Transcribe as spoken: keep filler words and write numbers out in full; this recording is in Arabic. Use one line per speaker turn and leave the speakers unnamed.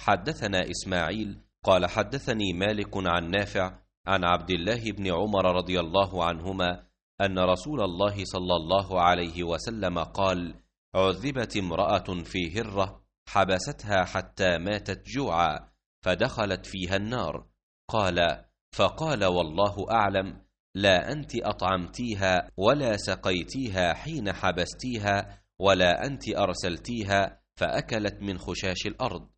حدثنا إسماعيل قال حدثني مالك عن نافع عن عبد الله بن عمر رضي الله عنهما أن رسول الله صلى الله عليه وسلم قال: عذبت امرأة في هرة حبستها حتى ماتت جوعا فدخلت فيها النار. قال: فقال: والله أعلم، لا أنت أطعمتيها ولا سقيتيها حين حبستيها، ولا أنت أرسلتيها فأكلت من خشاش الأرض.